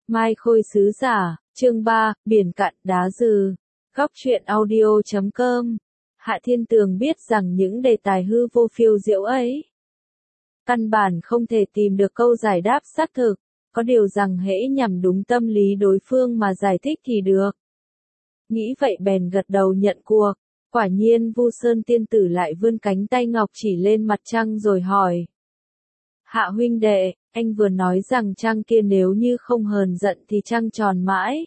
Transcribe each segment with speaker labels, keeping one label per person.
Speaker 1: Mai Khôi Sứ Giả, chương 3, Biển Cạn Đá Dừ, Góc truyện audio.com. Hạ Thiên Tường biết rằng những đề tài hư vô phiêu diệu ấy căn bản không thể tìm được câu giải đáp xác thực, có điều rằng hễ nhằm đúng tâm lý đối phương mà giải thích thì được. Nghĩ vậy bèn gật đầu nhận cuộc, quả nhiên Vu Sơn tiên tử lại vươn cánh tay ngọc chỉ lên mặt trăng rồi hỏi. Hạ huynh đệ, anh vừa nói rằng trăng kia nếu như không hờn giận thì trăng tròn mãi.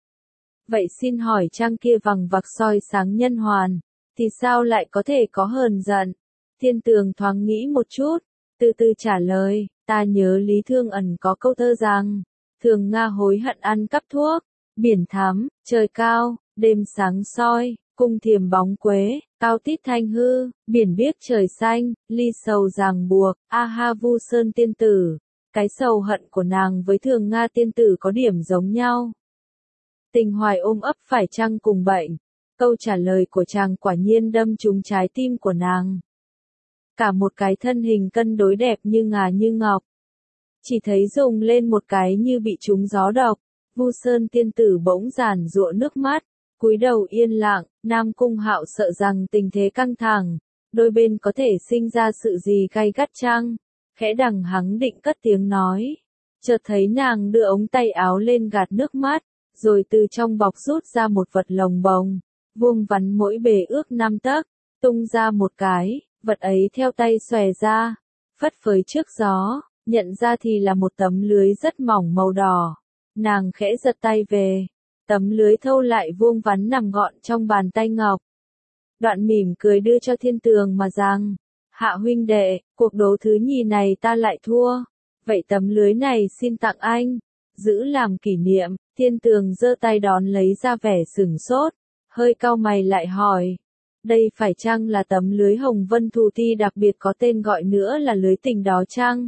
Speaker 1: Vậy xin hỏi trăng kia vằng vặc soi sáng nhân hoàn, thì sao lại có thể có hờn giận? Thiên Tường thoáng nghĩ một chút, từ từ trả lời, ta nhớ Lý Thương Ẩn có câu thơ rằng, thường Nga hối hận ăn cắp thuốc, biển thắm, trời cao, đêm sáng soi, cung thiềm bóng quế, cao tít thanh hư, biển biếc trời xanh, ly sầu ràng buộc, a ha Vu Sơn tiên tử, cái sầu hận của nàng với thường Nga tiên tử có điểm giống nhau. Tình hoài ôm ấp phải chăng cùng bệnh? Câu trả lời của chàng quả nhiên đâm trúng trái tim của nàng. Cả một cái thân hình cân đối đẹp như ngà như ngọc. Chỉ thấy rùng lên một cái như bị trúng gió độc, Vu Sơn tiên tử bỗng giàn giụa nước mắt, cúi đầu yên lặng, Nam Cung Hạo sợ rằng tình thế căng thẳng, đôi bên có thể sinh ra sự gì gay gắt chăng, khẽ đằng hắng định cất tiếng nói. Chợt thấy nàng đưa ống tay áo lên gạt nước mắt, rồi từ trong bọc rút ra một vật lồng bồng, vuông vắn mỗi bề ước 5 tấc, tung ra một cái, vật ấy theo tay xòe ra, phất phới trước gió, nhận ra thì là một tấm lưới rất mỏng màu đỏ. Nàng khẽ giật tay về, tấm lưới thâu lại vuông vắn nằm gọn trong bàn tay ngọc. Đoạn mỉm cười đưa cho Thiên Tường mà rằng, Hạ huynh đệ, cuộc đấu thứ nhì này ta lại thua, vậy tấm lưới này xin tặng anh, giữ làm kỷ niệm. Thiên Tường giơ tay đón lấy ra vẻ sửng sốt, hơi cau mày lại hỏi, đây phải chăng là tấm lưới hồng vân thù ti đặc biệt có tên gọi nữa là lưới tình đó chăng?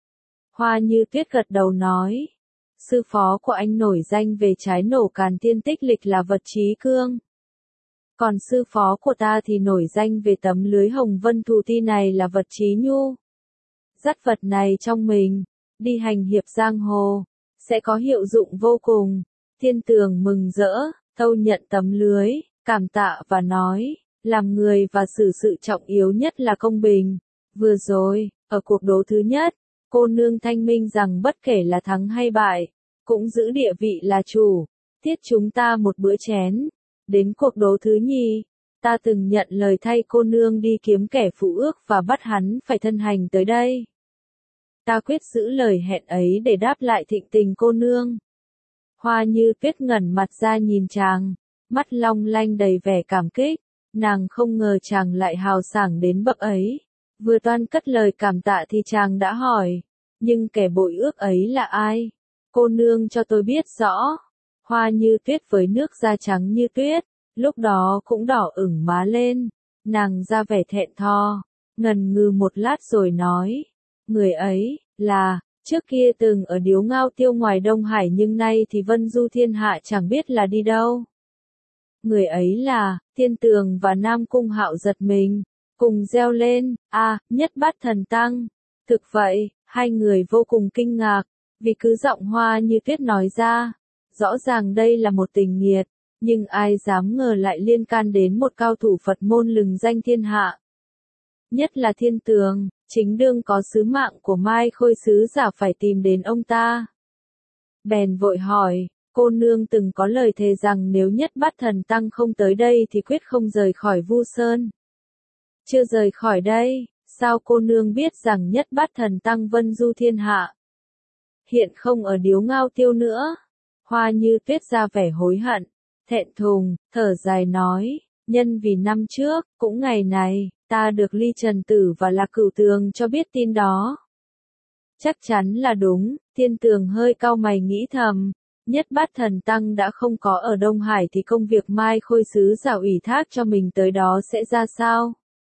Speaker 1: Hoa Như Tuyết gật đầu nói, sư phó của anh nổi danh về trái nổ càn thiên tích lịch là vật trí cương. Còn sư phó của ta thì nổi danh về tấm lưới hồng vân thù ti này là vật trí nhu. Dắt vật này trong mình, đi hành hiệp giang hồ, sẽ có hiệu dụng vô cùng. Thiên Tường mừng rỡ, thâu nhận tấm lưới, cảm tạ và nói, làm người và xử sự trọng yếu nhất là công bình. Vừa rồi, ở cuộc đấu thứ nhất, cô nương thanh minh rằng bất kể là thắng hay bại, cũng giữ địa vị là chủ, tiết chúng ta một bữa chén. Đến cuộc đấu thứ nhì, ta từng nhận lời thay cô nương đi kiếm kẻ phụ ước và bắt hắn phải thân hành tới đây. Ta quyết giữ lời hẹn ấy để đáp lại thịnh tình cô nương. Hoa Như Tuyết ngẩn mặt ra nhìn chàng, mắt long lanh đầy vẻ cảm kích, nàng không ngờ chàng lại hào sảng đến bậc ấy. Vừa toan cất lời cảm tạ thì chàng đã hỏi, nhưng kẻ bội ước ấy là ai? Cô nương cho tôi biết rõ. Hoa Như Tuyết với nước da trắng như tuyết, lúc đó cũng đỏ ửng má lên, nàng ra vẻ thẹn thò, ngần ngừ một lát rồi nói, người ấy, là, trước kia từng ở điếu ngao tiêu ngoài Đông Hải nhưng nay thì vân du thiên hạ chẳng biết là đi đâu. Người ấy là, Thiên Tường và Nam Cung Hạo giật mình, cùng reo lên, Nhất Bát Thần Tăng. Thực vậy, hai người vô cùng kinh ngạc, vì cứ giọng Hoa Như Tuyết nói ra, rõ ràng đây là một tình nghiệt, nhưng ai dám ngờ lại liên can đến một cao thủ Phật môn lừng danh thiên hạ. Nhất là Thiên Tường, chính đương có sứ mạng của Mai Khôi Sứ Giả phải tìm đến ông ta. Bèn vội hỏi, cô nương từng có lời thề rằng nếu Nhất Bát Thần Tăng không tới đây thì quyết không rời khỏi Vu Sơn. Chưa rời khỏi đây, sao cô nương biết rằng Nhất Bát Thần Tăng vân du thiên hạ? Hiện không ở điếu ngao tiêu nữa. Hoa Như Tuyết ra vẻ hối hận, thẹn thùng, thở dài nói, nhân vì năm trước, cũng ngày này, ta được Ly Trần Tử và Lạc Cửu Tường cho biết tin đó. Chắc chắn là đúng. Thiên Tường hơi cau mày nghĩ thầm, Nhất Bát Thần Tăng đã không có ở Đông Hải thì công việc Mai Khôi Sứ Giả ủy thác cho mình tới đó sẽ ra sao?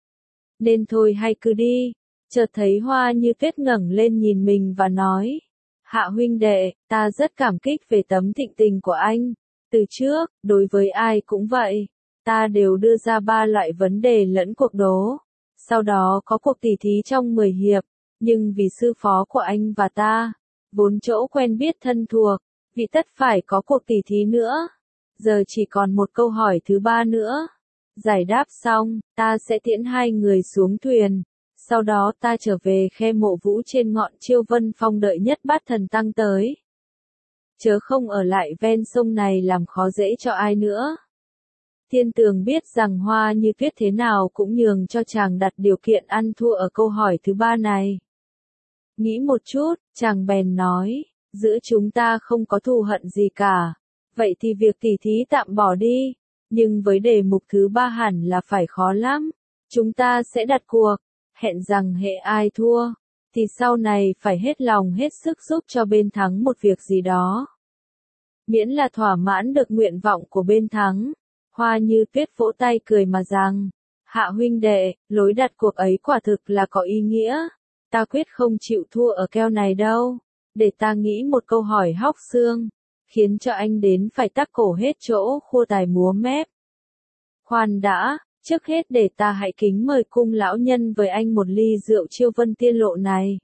Speaker 1: Nên thôi hay cứ đi. Chợt thấy Hoa Như Tuyết ngẩng lên nhìn mình và nói, Hạ huynh đệ, ta rất cảm kích về tấm thịnh tình của anh. Từ trước, đối với ai cũng vậy, ta đều đưa ra 3 loại vấn đề lẫn cuộc đố. Sau đó có cuộc tỉ thí trong 10 hiệp, nhưng vì sư phó của anh và ta, vốn chỗ quen biết thân thuộc, vì tất phải có cuộc tỉ thí nữa. Giờ chỉ còn một câu hỏi thứ ba nữa. Giải đáp xong, ta sẽ tiễn hai người xuống thuyền. Sau đó ta trở về khe mộ vũ trên ngọn Chiêu Vân Phong đợi Nhất Bát Thần Tăng tới. Chớ không ở lại ven sông này làm khó dễ cho ai nữa. Thiên Tường biết rằng Hoa Như Tuyết thế nào cũng nhường cho chàng đặt điều kiện ăn thua ở câu hỏi thứ ba này. Nghĩ một chút, chàng bèn nói, giữa chúng ta không có thù hận gì cả. Vậy thì việc tỉ thí tạm bỏ đi. Nhưng với đề mục thứ ba hẳn là phải khó lắm. Chúng ta sẽ đặt cuộc, hẹn rằng hệ ai thua, thì sau này phải hết lòng hết sức giúp cho bên thắng một việc gì đó. Miễn là thỏa mãn được nguyện vọng của bên thắng. Hoa Như Tuyết vỗ tay cười mà rằng, Hạ huynh đệ, lối đặt cuộc ấy quả thực là có ý nghĩa. Ta quyết không chịu thua ở keo này đâu. Để ta nghĩ một câu hỏi hóc xương, khiến cho anh đến phải tắc cổ hết chỗ khua tài múa mép. Khoan đã, trước hết để ta hãy kính mời cung lão nhân với anh một ly rượu Chiêu Vân Tiên Lộ này.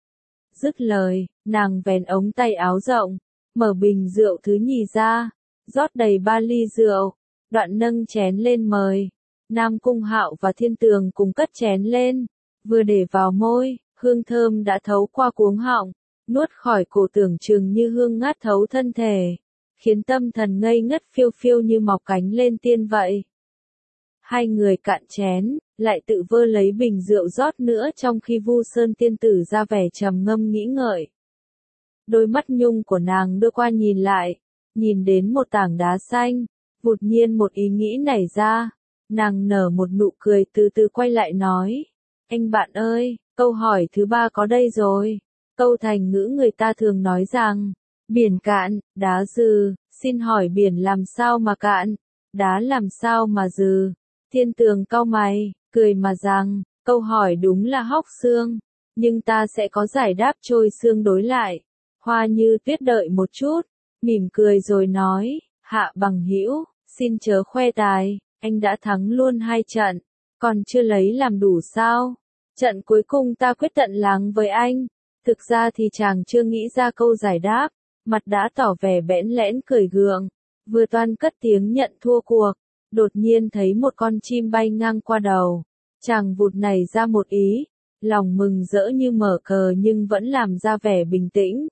Speaker 1: Dứt lời, nàng vén ống tay áo rộng, mở bình rượu thứ nhì ra, rót đầy 3 ly rượu, đoạn nâng chén lên mời. Nam Cung Hạo và Thiên Tường cùng cất chén lên, vừa để vào môi, hương thơm đã thấu qua cuống họng, nuốt khỏi cổ tưởng chừng như hương ngát thấu thân thể, khiến tâm thần ngây ngất phiêu phiêu như mọc cánh lên tiên vậy. Hai người cạn chén, lại tự vơ lấy bình rượu rót nữa trong khi Vu Sơn tiên tử ra vẻ trầm ngâm nghĩ ngợi. Đôi mắt nhung của nàng đưa qua nhìn lại, nhìn đến một tảng đá xanh, vụt nhiên một ý nghĩ nảy ra, nàng nở một nụ cười từ từ quay lại nói, anh bạn ơi, câu hỏi thứ ba có đây rồi. Câu thành ngữ người ta thường nói rằng, biển cạn, đá dừ, xin hỏi biển làm sao mà cạn, đá làm sao mà dừ. Thiên Tường cau mày, cười mà rằng, câu hỏi đúng là hóc xương, nhưng ta sẽ có giải đáp trôi xương đối lại. Hoa Như Tuyết đợi một chút, mỉm cười rồi nói, Hạ bằng hữu, xin chớ khoe tài, anh đã thắng luôn 2 trận, còn chưa lấy làm đủ sao? Trận cuối cùng ta quyết tận láng với anh. Thực ra thì chàng chưa nghĩ ra câu giải đáp, mặt đã tỏ vẻ bẽn lẽn cười gượng, vừa toan cất tiếng nhận thua cuộc, đột nhiên thấy một con chim bay ngang qua đầu. Chàng vụt nảy ra một ý, lòng mừng rỡ như mở cờ nhưng vẫn làm ra vẻ bình tĩnh.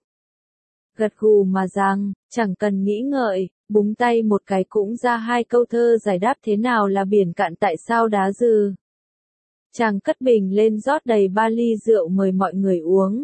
Speaker 1: Gật gù mà rằng, chẳng cần nghĩ ngợi, búng tay một cái cũng ra 2 câu thơ giải đáp thế nào là biển cạn tại sao đá dừ. Chàng cất bình lên rót đầy 3 ly rượu mời mọi người uống.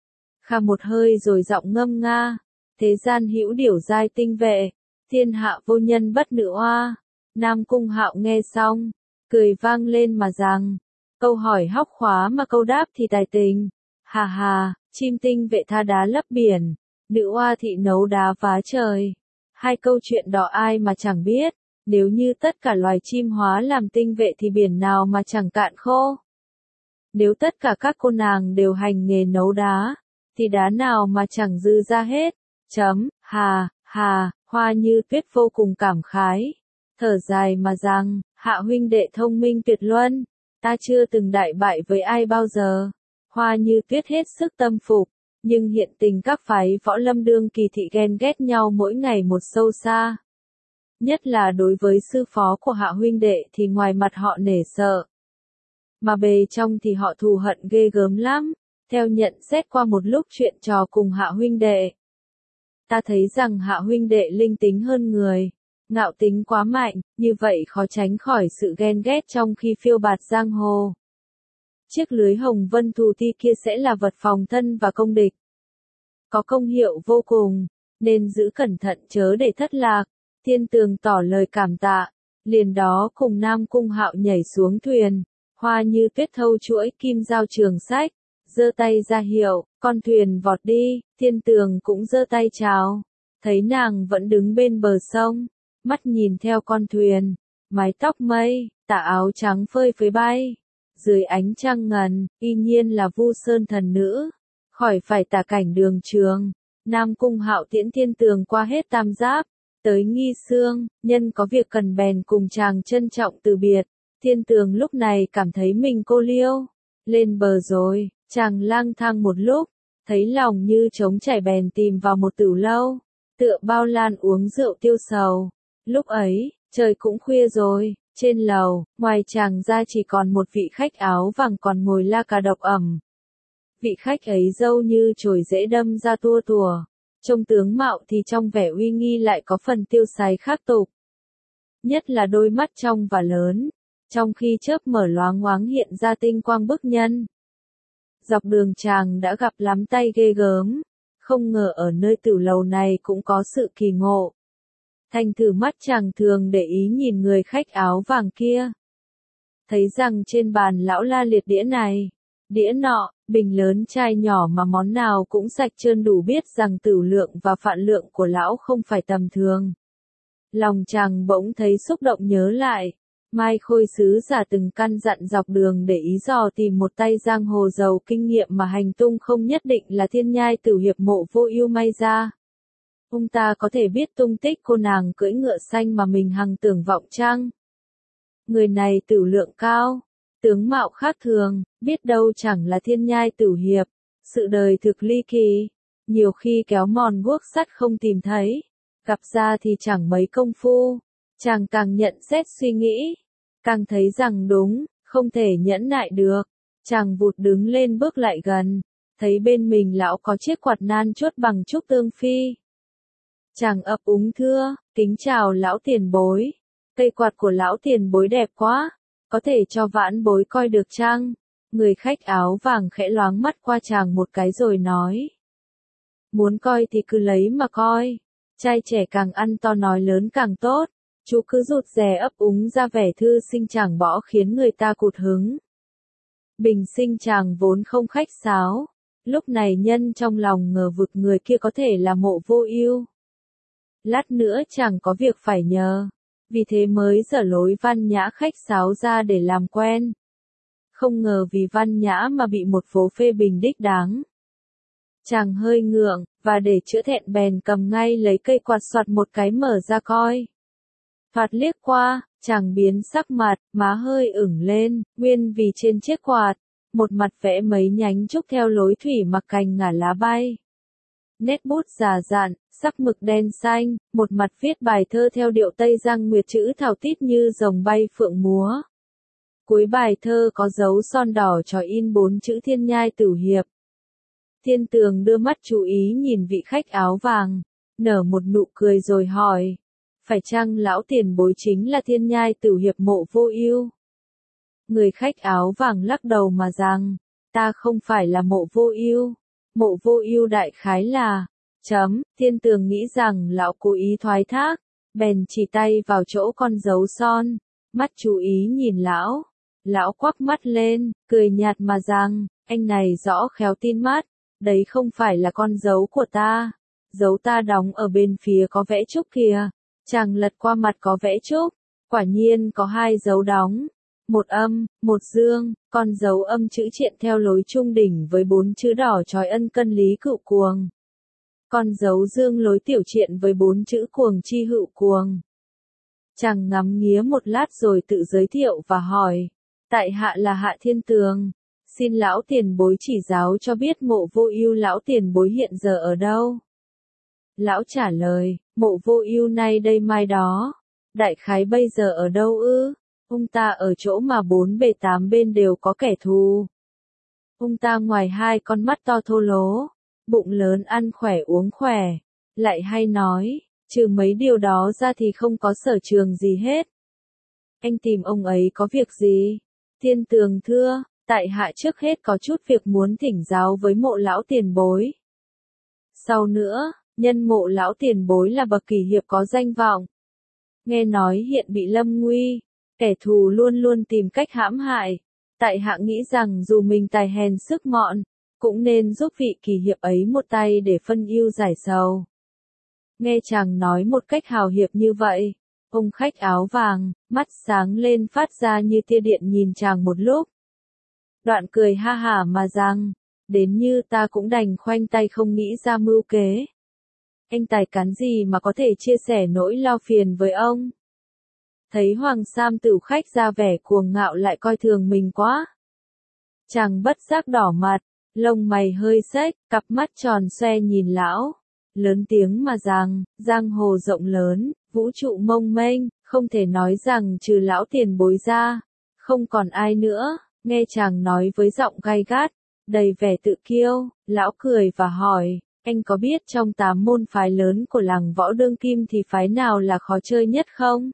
Speaker 1: Khà một hơi rồi giọng ngâm nga, thế gian hữu điểu giai tinh vệ, thiên hạ vô nhân bất nữ oa. Nam Cung Hạo nghe xong, cười vang lên mà rằng, câu hỏi hóc khóa mà câu đáp thì tài tình. Hà hà, chim tinh vệ tha đá lấp biển, nữ oa thị nấu đá phá trời. 2 câu chuyện đó ai mà chẳng biết, nếu như tất cả loài chim hóa làm tinh vệ thì biển nào mà chẳng cạn khô. Nếu tất cả các cô nàng đều hành nghề nấu đá, thì đá nào mà chẳng dư ra hết. Hà, Hoa Như Tuyết vô cùng cảm khái, thở dài mà rằng, Hạ huynh đệ thông minh tuyệt luân, ta chưa từng đại bại với ai bao giờ. Hoa Như Tuyết hết sức tâm phục, nhưng hiện tình các phái võ lâm đương kỳ thị ghen ghét nhau mỗi ngày một sâu xa. Nhất là đối với sư phó của Hạ huynh đệ thì ngoài mặt họ nể sợ, mà bề trong thì họ thù hận ghê gớm lắm. Theo nhận xét qua một lúc chuyện trò cùng Hạ huynh đệ, ta thấy rằng Hạ huynh đệ linh tính hơn người, ngạo tính quá mạnh, như vậy khó tránh khỏi sự ghen ghét trong khi phiêu bạt giang hồ. Chiếc lưới hồng vân thù ti kia sẽ là vật phòng thân và công địch, có công hiệu vô cùng, nên giữ cẩn thận chớ để thất lạc. Thiên Tường tỏ lời cảm tạ, liền đó cùng Nam Cung Hạo nhảy xuống thuyền. Hoa Như Tuyết thâu chuỗi kim dao trường sách, giơ tay ra hiệu, con thuyền vọt đi. Thiên Tường cũng giơ tay chào, thấy nàng vẫn đứng bên bờ sông, mắt nhìn theo con thuyền, mái tóc mây, tà áo trắng phơi phới bay, dưới ánh trăng ngần, y nhiên là Vu Sơn thần nữ, khỏi phải tả cảnh đường trường. Nam Cung Hạo tiễn Thiên Tường qua hết tam giáp, tới Nghi Sương, nhân có việc cần bèn cùng chàng trân trọng từ biệt. Thiên Tường lúc này cảm thấy mình cô liêu, lên bờ rồi, chàng lang thang một lúc, thấy lòng như trống chảy bèn tìm vào một tửu lâu, tựa bao lan uống rượu tiêu sầu. Lúc ấy, trời cũng khuya rồi, trên lầu, ngoài chàng ra chỉ còn một vị khách áo vàng còn ngồi la cà độc ẩm. Vị khách ấy râu như chổi rễ đâm ra tua tùa, trông tướng mạo thì trong vẻ uy nghi lại có phần tiêu sái khác tục. Nhất là đôi mắt trong và lớn, trong khi chớp mở loáng ngoáng hiện ra tinh quang bức nhân. Dọc đường chàng đã gặp lắm tay ghê gớm, không ngờ ở nơi tử lầu này cũng có sự kỳ ngộ. Thành thử mắt chàng thường để ý nhìn người khách áo vàng kia. Thấy rằng trên bàn lão la liệt đĩa này, đĩa nọ, bình lớn chai nhỏ mà món nào cũng sạch trơn đủ biết rằng tửu lượng và phạn lượng của lão không phải tầm thường. Lòng chàng bỗng thấy xúc động nhớ lại, Mai Khôi sứ giả từng căn dặn dọc đường để ý dò tìm một tay giang hồ giàu kinh nghiệm mà hành tung không nhất định là thiên nhai Tửu hiệp Mộ Vô Ưu may ra. Ông ta có thể biết tung tích cô nàng cưỡi ngựa xanh mà mình hằng tưởng vọng chăng? Người này tửu lượng cao, tướng mạo khác thường, biết đâu chẳng là thiên nhai Tửu hiệp. Sự đời thực ly kỳ, nhiều khi kéo mòn guốc sắt không tìm thấy, gặp ra thì chẳng mấy công phu. Chàng càng nhận xét suy nghĩ, càng thấy rằng đúng, không thể nhẫn nại được. Chàng vụt đứng lên bước lại gần, thấy bên mình lão có chiếc quạt nan chốt bằng trúc tương phi. Chàng ấp úng thưa, kính chào lão tiền bối. Cây quạt của lão tiền bối đẹp quá, có thể cho vãn bối coi được chăng? Người khách áo vàng khẽ loáng mắt qua chàng một cái rồi nói. Muốn coi thì cứ lấy mà coi. Trai trẻ càng ăn to nói lớn càng tốt. Chú cứ rụt rè ấp úng ra vẻ thư sinh chàng bỏ khiến người ta cụt hứng. Bình sinh chàng vốn không khách sáo. Lúc này nhân trong lòng ngờ vực người kia có thể là Mộ Vô Ưu. Lát nữa chàng có việc phải nhờ, vì thế mới dở lối văn nhã khách sáo ra để làm quen. Không ngờ vì văn nhã mà bị một phố phê bình đích đáng. Chàng hơi ngượng, và để chữa thẹn bèn cầm ngay lấy cây quạt soạt một cái mở ra coi. Thoạt liếc qua, chàng biến sắc mặt, má hơi ửng lên, nguyên vì trên chiếc quạt, một mặt vẽ mấy nhánh trúc theo lối thủy mặc cành ngả lá bay. Nét bút già dặn, sắc mực đen xanh, một mặt viết bài thơ theo điệu Tây Giang Nguyệt chữ thào tít như rồng bay phượng múa. Cuối bài thơ có dấu son đỏ chói in 4 chữ Thiên nhai Tửu hiệp. Thiên Tường đưa mắt chú ý nhìn vị khách áo vàng, nở một nụ cười rồi hỏi, phải chăng lão tiền bối chính là Thiên nhai Tửu hiệp Mộ Vô Ưu? Người khách áo vàng lắc đầu mà rằng, ta không phải là Mộ Vô Ưu. Mộ Vô Ưu đại khái là, Thiên Tường nghĩ rằng lão cố ý thoái thác, bèn chỉ tay vào chỗ con dấu son, mắt chú ý nhìn lão. Lão quắc mắt lên, cười nhạt mà rằng, anh này rõ khéo tin mắt, đấy không phải là con dấu của ta. Dấu ta đóng ở bên phía có vẽ trúc kìa. Chàng lật qua mặt có vẽ trúc, quả nhiên có 2 dấu đóng. Một âm, một dương, con dấu âm chữ triện theo lối trung đỉnh với 4 chữ đỏ chói ân cân lý cựu cuồng. Con dấu dương lối tiểu triện với 4 chữ cuồng chi hữu cuồng. Chàng ngắm nghía một lát rồi tự giới thiệu và hỏi, tại hạ là Hạ Thiên Tường, xin lão tiền bối chỉ giáo cho biết Mộ Vô Ưu lão tiền bối hiện giờ ở đâu. Lão trả lời, Mộ Vô Ưu nay đây mai đó, đại khái bây giờ ở đâu ư? Ông ta ở chỗ mà 4 bề 8 bên đều có kẻ thù. Ông ta ngoài 2 con mắt to thô lố, bụng lớn ăn khỏe uống khỏe, lại hay nói, trừ mấy điều đó ra thì không có sở trường gì hết. Anh tìm ông ấy có việc gì? Thiên Tường thưa, tại hạ trước hết có chút việc muốn thỉnh giáo với Mộ lão tiền bối. Sau nữa, nhân Mộ lão tiền bối là bậc kỳ hiệp có danh vọng. Nghe nói hiện bị lâm nguy, kẻ thù luôn luôn tìm cách hãm hại. Tại hạ nghĩ rằng dù mình tài hèn sức mọn, cũng nên giúp vị kỳ hiệp ấy một tay để phân ưu giải sầu. Nghe chàng nói một cách hào hiệp như vậy, ông khách áo vàng, mắt sáng lên phát ra như tia điện nhìn chàng một lúc. Đoạn cười ha hả mà rằng, đến như ta cũng đành khoanh tay không nghĩ ra mưu kế. Anh tài cán gì mà có thể chia sẻ nỗi lo phiền với ông? Thấy Hoàng Sam Tửu khách ra vẻ cuồng ngạo lại coi thường mình quá. Chàng bất giác đỏ mặt, lông mày hơi xếch, cặp mắt tròn xoe nhìn lão. lớn tiếng mà rằng, giang hồ rộng lớn, vũ trụ mông mênh, không thể nói rằng trừ lão tiền bối ra, không còn ai nữa, nghe chàng nói với giọng gay gắt, đầy vẻ tự kiêu, lão cười và hỏi, anh có biết trong 8 môn phái lớn của làng võ đương kim thì phái nào là khó chơi nhất không?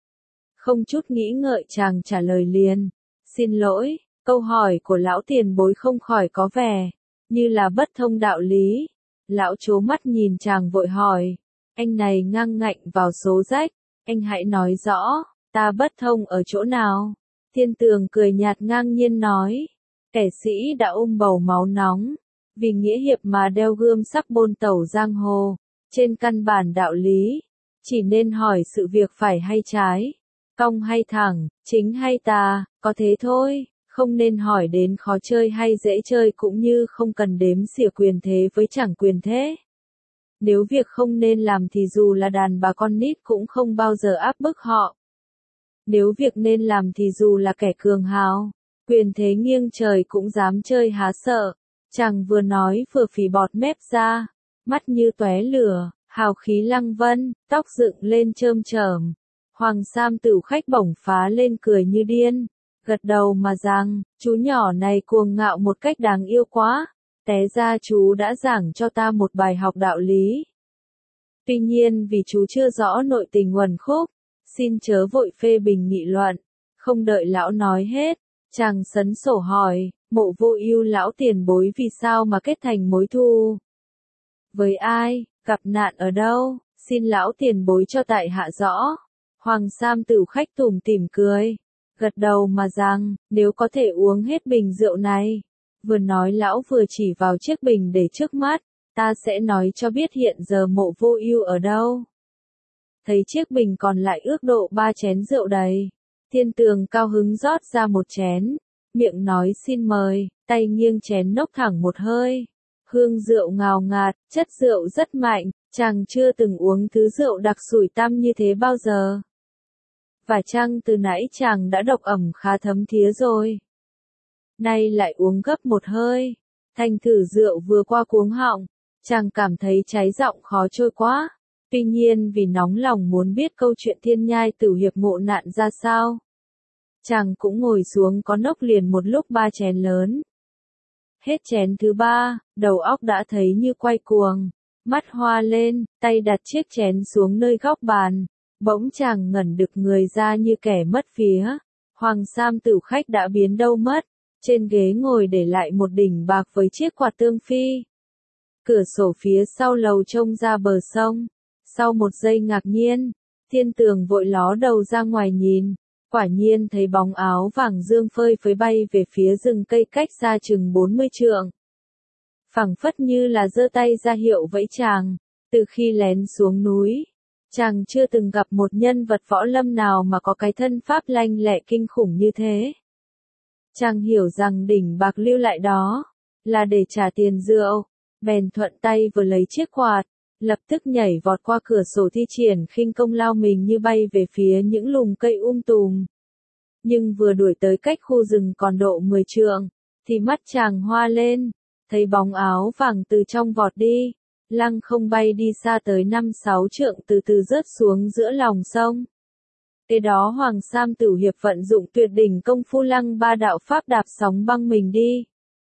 Speaker 1: Không chút nghĩ ngợi chàng trả lời liền, xin lỗi, câu hỏi của lão tiền bối không khỏi có vẻ như là bất thông đạo lý. Lão trố mắt nhìn chàng vội hỏi, anh này ngang ngạnh vào số rách, anh hãy nói rõ, ta bất thông ở chỗ nào? Thiên Tường cười nhạt ngang nhiên nói, kẻ sĩ đã bầu máu nóng, vì nghĩa hiệp mà đeo gươm sắc bôn tẩu giang hồ, trên căn bản đạo lý, chỉ nên hỏi sự việc phải hay trái, cong hay thẳng, chính hay tà, có thế thôi. Không nên hỏi đến khó chơi hay dễ chơi cũng như không cần đếm xỉa quyền thế với chẳng quyền thế. Nếu việc không nên làm thì dù là đàn bà con nít cũng không bao giờ áp bức họ. Nếu việc nên làm thì dù là kẻ cường hào, quyền thế nghiêng trời cũng dám chơi há sợ. Chàng vừa nói vừa phì bọt mép ra, mắt như tóe lửa, hào khí lăng vân, tóc dựng lên chơm chởm. Hoàng Sam Tửu khách bổng phá lên cười như điên. Gật đầu mà rằng, chú nhỏ này cuồng ngạo một cách đáng yêu quá, té ra chú đã giảng cho ta một bài học đạo lý. Tuy nhiên vì chú chưa rõ nội tình uẩn khúc, xin chớ vội phê bình nghị luận. Không đợi lão nói hết, chàng sấn sổ hỏi, Mộ Vô Ưu lão tiền bối vì sao mà kết thành mối thù? Với ai, gặp nạn ở đâu, xin lão tiền bối cho tại hạ rõ. Hoàng Sam Tửu khách tủm tỉm cười, gật đầu mà rằng, nếu có thể uống hết bình rượu này, vừa nói lão vừa chỉ vào chiếc bình để trước mắt, ta sẽ nói cho biết hiện giờ Mộ Vô Ưu ở đâu. Thấy chiếc bình còn lại ước độ 3 chén rượu đầy, Thiên Tường cao hứng rót ra một chén, miệng nói xin mời, tay nghiêng chén nốc thẳng một hơi. Hương rượu ngào ngạt, chất rượu rất mạnh, chàng chưa từng uống thứ rượu đặc sủi tăm như thế bao giờ. Và chăng từ nãy chàng đã độc ẩm khá thấm thía rồi. Nay lại uống gấp một hơi, thành thử rượu vừa qua cuống họng, chàng cảm thấy cháy giọng khó trôi quá. Tuy nhiên vì nóng lòng muốn biết câu chuyện Thiên Nhai Tửu hiệp ngộ nạn ra sao, chàng cũng ngồi xuống có nốc liền một lúc 3 chén lớn. Hết chén thứ 3, đầu óc đã thấy như quay cuồng, mắt hoa lên, tay đặt chiếc chén xuống nơi góc bàn. Bỗng chàng ngẩn đực người ra như kẻ mất vía. Hoàng Sam Tửu khách đã biến đâu mất, trên ghế ngồi để lại một đỉnh bạc với chiếc quạt tương phi. Cửa sổ phía sau lầu trông ra bờ sông. Sau một giây ngạc nhiên, Thiên Tường vội ló đầu ra ngoài nhìn, quả nhiên thấy bóng áo vàng dương phơi phới bay về phía rừng cây cách xa chừng 40 trượng. Phảng phất như là giơ tay ra hiệu vẫy chàng, từ khi lén xuống núi. Chàng chưa từng gặp một nhân vật võ lâm nào mà có cái thân pháp lanh lẹ kinh khủng như thế. Chàng hiểu rằng đỉnh bạc lưu lại đó là để trả tiền rượu, bèn thuận tay vừa lấy chiếc quạt, lập tức nhảy vọt qua cửa sổ thi triển khinh công lao mình như bay về phía những lùm cây tùm. Nhưng vừa đuổi tới cách khu rừng còn độ 10 trượng, thì mắt chàng hoa lên, thấy bóng áo vàng từ trong vọt đi. Lăng không bay đi xa tới 5-6 trượng từ từ rớt xuống giữa lòng sông. Kế đó Hoàng Sam Tửu hiệp vận dụng tuyệt đỉnh công phu lăng ba đạo pháp đạp sóng băng mình đi.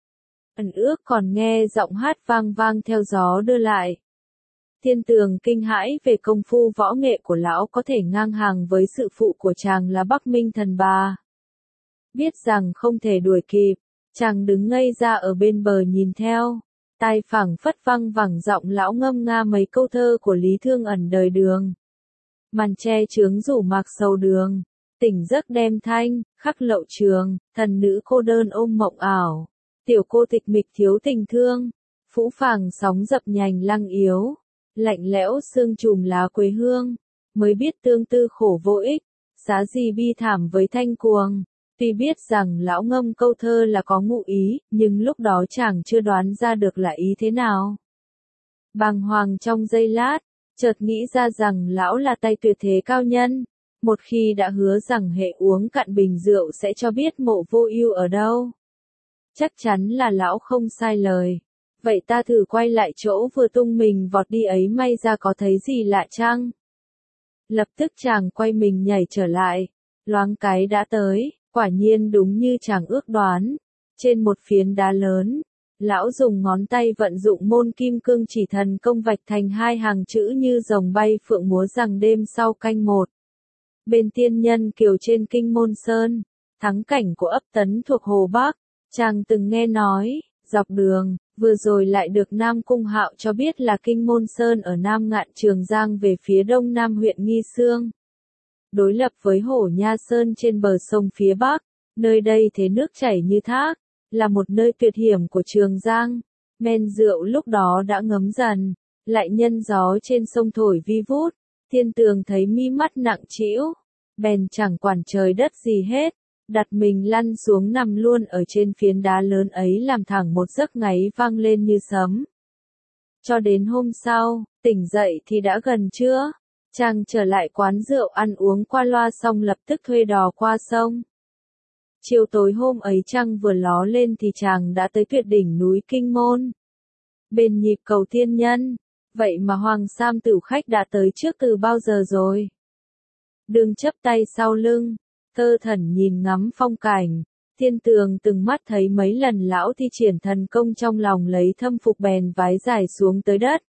Speaker 1: Ẩn ước còn nghe giọng hát vang vang theo gió đưa lại. Thiên Tường kinh hãi về công phu võ nghệ của lão có thể ngang hàng với sự phụ của chàng là Bắc Minh Thần Bà. Biết rằng không thể đuổi kịp, chàng đứng ngây ra ở bên bờ nhìn theo. Tai phảng phất văng vẳng giọng lão ngâm nga mấy câu thơ của Lý Thương Ẩn đời đường. Màn che chướng rủ mạc sầu đường, tỉnh giấc đêm thanh, khắc lậu trường, thần nữ cô đơn ôm mộng ảo, tiểu cô tịch mịch thiếu tình thương, phũ phàng sóng dập nhành lăng yếu, lạnh lẽo sương trùm lá quê hương, mới biết tương tư khổ vô ích, giá gì bi thảm với thanh cuồng. Tuy biết rằng lão ngâm câu thơ là có ngụ ý, nhưng lúc đó chàng chưa đoán ra được là ý thế nào. Bàng hoàng trong giây lát, chợt nghĩ ra rằng lão là tay tuyệt thế cao nhân. Một khi đã hứa rằng hệ uống cạn bình rượu sẽ cho biết Mộ Vô Ưu ở đâu. Chắc chắn là lão không sai lời. vậy ta thử quay lại chỗ vừa tung mình vọt đi ấy may ra có thấy gì lạ chăng? Lập tức chàng quay mình nhảy trở lại, loáng cái đã tới, quả nhiên đúng như chàng ước đoán. Trên một phiến đá lớn, lão dùng ngón tay vận dụng môn kim cương chỉ thần công vạch thành hai hàng chữ như rồng bay phượng múa rằng đêm sau canh một. Bên tiên nhân kiều trên kinh môn sơn, thắng cảnh của ấp Tấn thuộc Hồ Bắc, chàng từng nghe nói, dọc đường, vừa rồi lại được Nam Cung Hạo cho biết là kinh môn sơn ở Nam Ngạn Trường Giang về phía đông nam huyện Nghi Xương. Đối lập với Hổ Nha Sơn trên bờ sông phía Bắc, nơi đây thế nước chảy như thác, là một nơi tuyệt hiểm của Trường Giang. Men rượu lúc đó đã ngấm dần, lại nhân gió trên sông thổi vi vút, Thiên Tường thấy mi mắt nặng trĩu, bèn chẳng quản trời đất gì hết, đặt mình lăn xuống nằm luôn ở trên phiến đá lớn ấy làm thẳng một giấc ngáy vang lên như sấm. Cho đến hôm sau, tỉnh dậy thì đã gần trưa, chàng trở lại quán rượu ăn uống qua loa xong lập tức thuê đò qua sông. Chiều tối hôm ấy trăng vừa ló lên thì chàng đã tới tuyệt đỉnh núi Kinh Môn. Bên nhịp cầu thiên nhân, vậy mà Hoàng Sam Tửu khách đã tới trước từ bao giờ rồi. Đường chắp tay sau lưng, thơ thẩn nhìn ngắm phong cảnh, Thiên Tường từng mắt thấy mấy lần lão thi triển thần công trong lòng lấy thâm phục bèn vái dài xuống tới đất.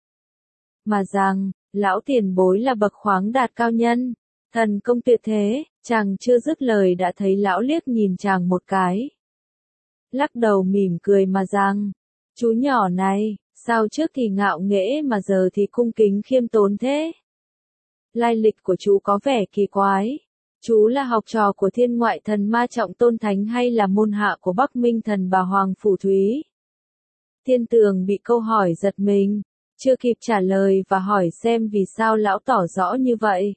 Speaker 1: Mà rằng, lão tiền bối là bậc khoáng đạt cao nhân, thần công tuyệt thế, chàng chưa dứt lời đã thấy lão liếc nhìn chàng một cái. Lắc đầu mỉm cười mà rằng, chú nhỏ này, sao trước thì ngạo nghễ mà giờ thì cung kính khiêm tốn thế? Lai lịch của chú có vẻ kỳ quái. Chú là học trò của Thiên Ngoại Thần Ma Trọng Tôn Thánh hay là môn hạ của Bắc Minh Thần Bà Hoàng Phủ Thúy? Thiên Tường bị câu hỏi giật mình, chưa kịp trả lời và hỏi xem vì sao lão tỏ rõ như vậy.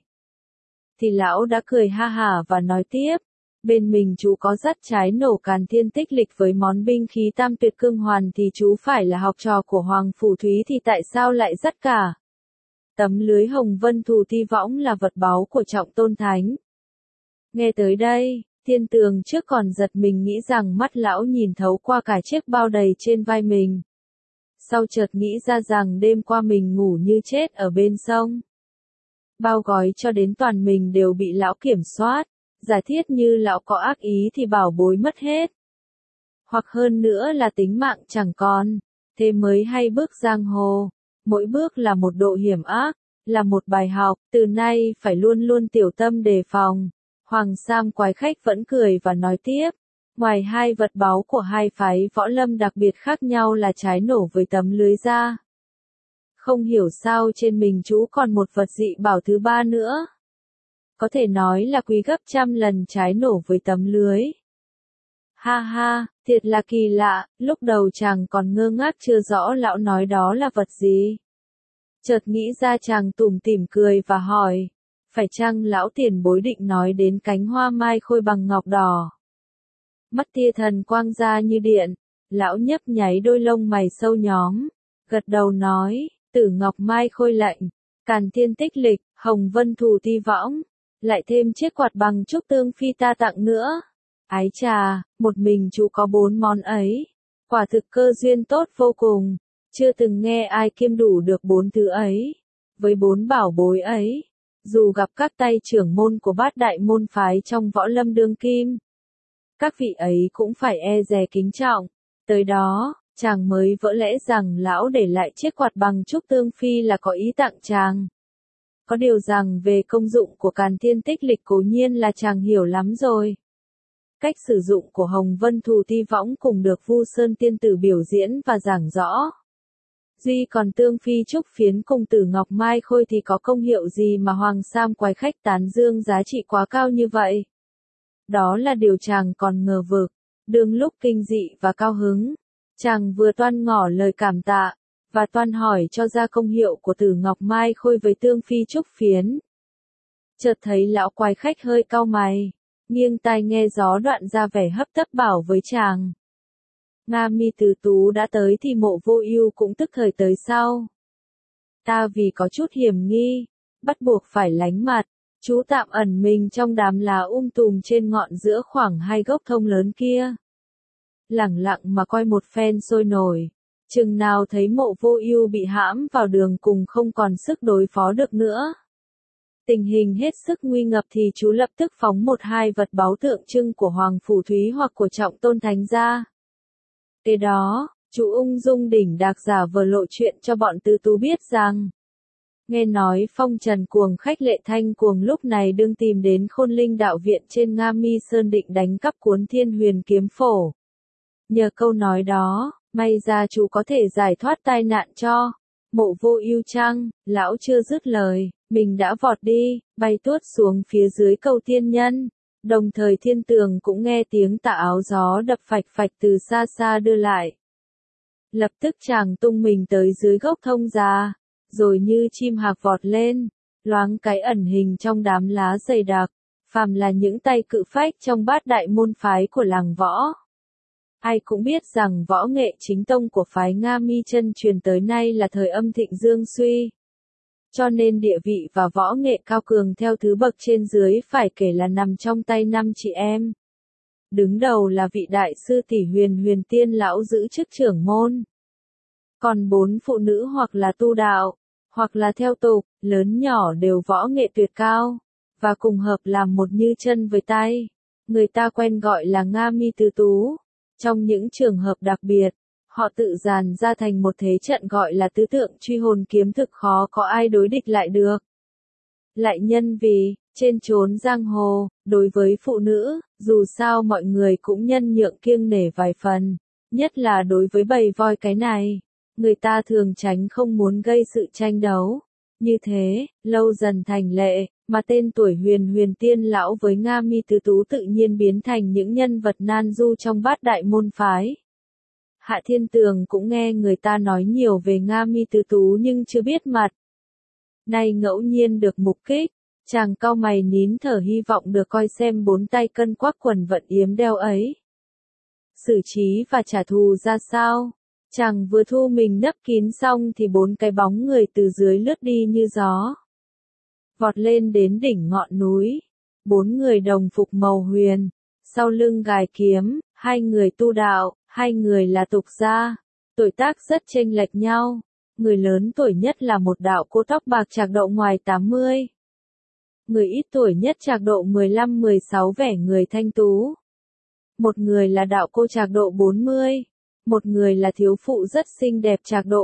Speaker 1: Thì lão đã cười ha hả và nói tiếp, bên mình chú có dắt trái nổ Càn Thiên Tích Lịch với món binh khí Tam Tuyệt Cương Hoàn thì chú phải là học trò của Hoàng Phủ Thúy thì tại sao lại dắt cả? Tấm lưới Hồng Vân Thù Ti Võng là vật báu của Trọng Tôn Thánh. Nghe tới đây, Thiên Tường trước còn giật mình nghĩ rằng mắt lão nhìn thấu qua cả chiếc bao đầy trên vai mình. Sau chợt nghĩ ra rằng đêm qua mình ngủ như chết ở bên sông. Bao gói cho đến toàn mình đều bị lão kiểm soát, giả thiết như lão có ác ý thì bảo bối mất hết. Hoặc hơn nữa là tính mạng chẳng còn, thế mới hay bước giang hồ, mỗi bước là một độ hiểm ác, là một bài học, từ nay phải luôn luôn tiểu tâm đề phòng. Hoàng Sam quái khách vẫn cười và nói tiếp, ngoài hai vật báu của hai phái võ lâm đặc biệt khác nhau là trái nổ với tấm lưới ra. Không hiểu sao trên mình chú còn một vật dị bảo thứ ba nữa. Có thể nói là quý gấp trăm lần trái nổ với tấm lưới. Ha ha, thiệt là kỳ lạ, lúc đầu chàng còn ngơ ngác chưa rõ lão nói đó là vật gì. Chợt nghĩ ra chàng tủm tỉm cười và hỏi, phải chăng lão tiền bối định nói đến cánh hoa mai khôi bằng ngọc đỏ? Mắt tia thần quang ra như điện, lão nhấp nháy đôi lông mày sâu nhóm, gật đầu nói, Tử ngọc mai khôi lệnh, Càn Thiên Tích Lịch, Hồng Vân Thù Ti Võng, lại thêm chiếc quạt bằng trúc tương phi ta tặng nữa. Ái chà, một mình chú có 4 món ấy, quả thực cơ duyên tốt vô cùng, chưa từng nghe ai kiêm đủ được 4 thứ ấy. Với 4 bảo bối ấy, dù gặp các tay trưởng môn của bát đại môn phái trong võ lâm đương kim, các vị ấy cũng phải e dè kính trọng. Tới đó, chàng mới vỡ lẽ rằng lão để lại chiếc quạt bằng trúc tương phi là có ý tặng chàng. Có điều rằng về công dụng của Càn Thiên Tích Lịch cố nhiên là chàng hiểu lắm rồi. Cách sử dụng của Hồng Vân Thù Ti Võng cùng được Vu Sơn Tiên Tử biểu diễn và giảng rõ. Duy còn tương phi trúc phiến cùng Tử ngọc mai khôi thì có công hiệu gì mà Hoàng Sam quái khách tán dương giá trị quá cao như vậy? Đó là điều chàng còn ngờ vực, đương lúc kinh dị và cao hứng. Chàng vừa toan ngỏ lời cảm tạ, và toan hỏi cho ra công hiệu của Tử ngọc mai khôi với tương phi trúc phiến. Chợt thấy lão quái khách hơi cau mày, nghiêng tai nghe gió đoạn ra vẻ hấp tấp bảo với chàng. Nga Mi Tứ Tú đã tới thì Mộ Vô Ưu cũng tức thời tới sau. Ta vì có chút hiểm nghi, bắt buộc phải lánh mặt, chú tạm ẩn mình trong đám lá tùm trên ngọn giữa khoảng 2 gốc thông lớn kia. Lẳng lặng mà coi một phen sôi nổi, Chừng nào thấy Mộ Vô Ưu bị hãm vào đường cùng không còn sức đối phó được nữa. Tình hình hết sức nguy ngập thì chú lập tức phóng một hai vật báu tượng trưng của Hoàng Phủ Thúy hoặc của Trọng Tôn Thánh ra. Kế đó, chú ung dung đỉnh đạc giả vờ lộ chuyện cho bọn tứ tú biết rằng, nghe nói Phong Trần Cuồng khách Lệ Thanh Cuồng lúc này đương tìm đến Khôn Linh đạo viện trên Nga Mi Sơn định đánh cắp cuốn Thiên Huyền kiếm phổ. Nhờ câu nói đó, may ra chú có thể giải thoát tai nạn cho Mộ Vô Ưu chăng? Lão chưa dứt lời, mình đã vọt đi, bay tuốt xuống phía dưới cầu thiên nhân. Đồng thời Thiên Tường cũng nghe tiếng tà áo gió đập phạch phạch từ xa xa đưa lại. Lập tức chàng tung mình tới dưới gốc thông già, rồi như chim hạc vọt lên, loáng cái ẩn hình trong đám lá dày đặc, phàm là những tay cự phách trong bát đại môn phái của làng võ. Ai cũng biết rằng võ nghệ chính tông của phái Nga Mi chân truyền tới nay là thời âm thịnh dương suy. Cho nên địa vị và võ nghệ cao cường theo thứ bậc trên dưới phải kể là nằm trong tay 5 chị em. Đứng đầu là vị đại sư tỷ Huyền Huyền Tiên lão giữ chức trưởng môn. Còn 4 phụ nữ hoặc là tu đạo, hoặc là theo tục, lớn nhỏ đều võ nghệ tuyệt cao, và cùng hợp làm một như chân với tay. Người ta quen gọi là Nga Mi tứ tú. Trong những trường hợp đặc biệt, họ tự dàn ra thành một thế trận gọi là tứ tượng truy hồn kiếm thực khó có ai đối địch lại được. Lại nhân vì, trên chốn giang hồ, đối với phụ nữ, dù sao mọi người cũng nhân nhượng kiêng nể vài phần, nhất là đối với bầy voi cái này, người ta thường tránh không muốn gây sự tranh đấu. Như thế, lâu dần thành lệ, mà tên tuổi Huyền Huyền Tiên lão với Nga Mi tứ tú tự nhiên biến thành những nhân vật nan du trong bát đại môn phái. Hạ Thiên Tường cũng nghe người ta nói nhiều về Nga Mi tứ tú nhưng chưa biết mặt. Nay ngẫu nhiên được mục kích, chàng cau mày nín thở hy vọng được coi xem 4 tay cân quắc quần vận yếm đeo ấy. Xử trí và trả thù ra sao? Chàng vừa thu mình nấp kín xong thì 4 cái bóng người từ dưới lướt đi như gió. Vọt lên đến đỉnh ngọn núi. 4 người đồng phục màu huyền, sau lưng gài kiếm, 2 người tu đạo, 2 người là tục gia. Tuổi tác rất chênh lệch nhau. Người lớn tuổi nhất là một đạo cô tóc bạc trạc độ ngoài 80. Người ít tuổi nhất trạc độ 15-16 vẻ người thanh tú. Một người là đạo cô trạc độ 40. Một người là thiếu phụ rất xinh đẹp trạc độ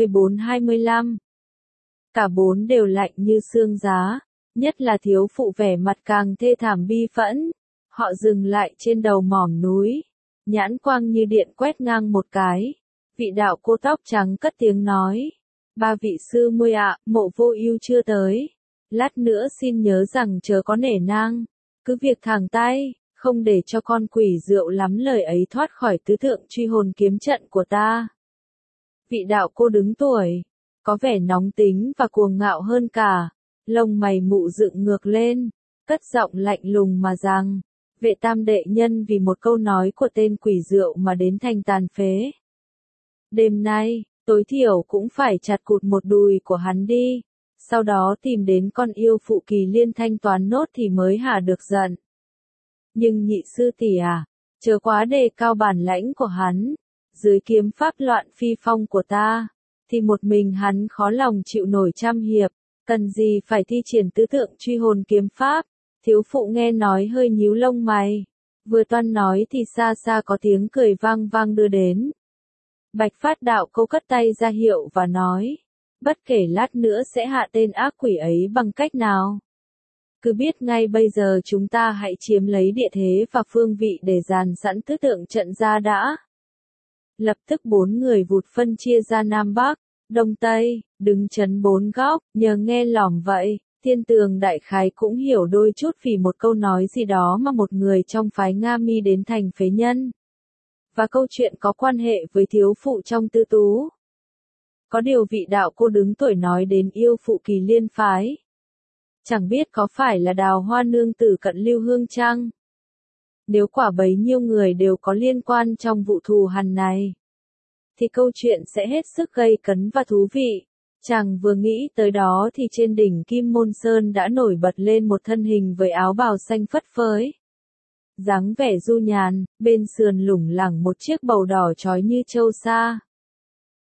Speaker 1: 24-25. Cả 4 đều lạnh như xương giá, nhất là thiếu phụ vẻ mặt càng thê thảm bi phẫn. Họ dừng lại trên đầu mỏm núi, nhãn quang như điện quét ngang một cái. Vị đạo cô tóc trắng cất tiếng nói, 3 vị sư muội ạ, Mộ Vô Ưu chưa tới. Lát nữa xin nhớ rằng chớ có nể nang, cứ việc thẳng tay, không để cho con quỷ rượu lắm lời ấy thoát khỏi tứ tượng truy hồn kiếm trận của ta. Vị đạo cô đứng tuổi, có vẻ nóng tính và cuồng ngạo hơn cả, lông mày mụ dựng ngược lên, cất giọng lạnh lùng mà rằng, Vệ Tam đệ nhân vì một câu nói của tên quỷ rượu mà đến thành tàn phế. Đêm nay, tối thiểu cũng phải chặt cụt một đùi của hắn đi, sau đó tìm đến con yêu phụ Kỳ Liên thanh toán nốt thì mới hả được giận. Nhưng nhị sư tỷ à, chớ quá đề cao bản lãnh của hắn, dưới kiếm pháp loạn phi phong của ta, thì một mình hắn khó lòng chịu nổi trăm hiệp, cần gì phải thi triển tứ tượng truy hồn kiếm pháp. Thiếu phụ nghe nói hơi nhíu lông mày, vừa toan nói thì xa xa có tiếng cười vang vang đưa đến. Bạch Phát đạo cô cất tay ra hiệu và nói, bất kể lát nữa sẽ hạ tên ác quỷ ấy bằng cách nào. Cứ biết ngay bây giờ chúng ta hãy chiếm lấy địa thế và phương vị để dàn sẵn tứ tượng trận ra đã. Lập tức 4 người vụt phân chia ra Nam Bắc, Đông Tây, đứng chấn 4 góc, nhờ nghe lỏm vậy. Thiên Tường đại khái cũng hiểu đôi chút vì một câu nói gì đó mà một người trong phái Nga Mi đến thành phế nhân. Và câu chuyện có quan hệ với thiếu phụ trong tư tú. Có điều vị đạo cô đứng tuổi nói đến yêu phụ Kỳ Liên phái. Chẳng biết có phải là Đào Hoa nương tử cận Lưu Hương chăng? Nếu quả bấy nhiêu người đều có liên quan trong vụ thù hằn này, thì câu chuyện sẽ hết sức gây cấn và thú vị. Chàng vừa nghĩ tới đó thì trên đỉnh Kim Môn Sơn đã nổi bật lên một thân hình với áo bào xanh phất phới. Dáng vẻ du nhàn, bên sườn lủng lẳng một chiếc bầu đỏ chói như châu sa.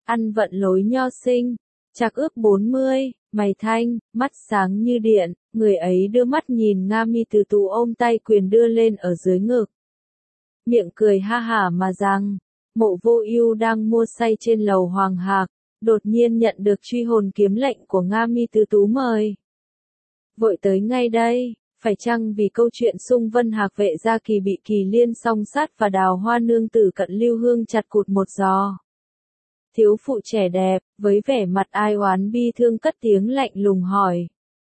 Speaker 1: ăn vận lối nho sinh, trạc ước 40, mày thanh, mắt sáng như điện, người ấy đưa mắt nhìn Nga Mi Từ Tú ôm tay quyền đưa lên ở dưới ngực. Miệng cười ha hả mà rằng, Mộ Vô Ưu đang mua say trên lầu Hoàng Hạc, đột nhiên nhận được truy hồn kiếm lệnh của Nga Mi Từ Tú mời. Vội tới ngay đây, phải chăng vì câu chuyện Sung Vân Hạc Vệ Gia Kỳ bị Kỳ Liên song sát và Đào Hoa nương tử Cận Lưu Hương chặt cụt một giò? Thiếu phụ trẻ đẹp, với vẻ mặt ai oán bi thương cất tiếng lạnh lùng hỏi.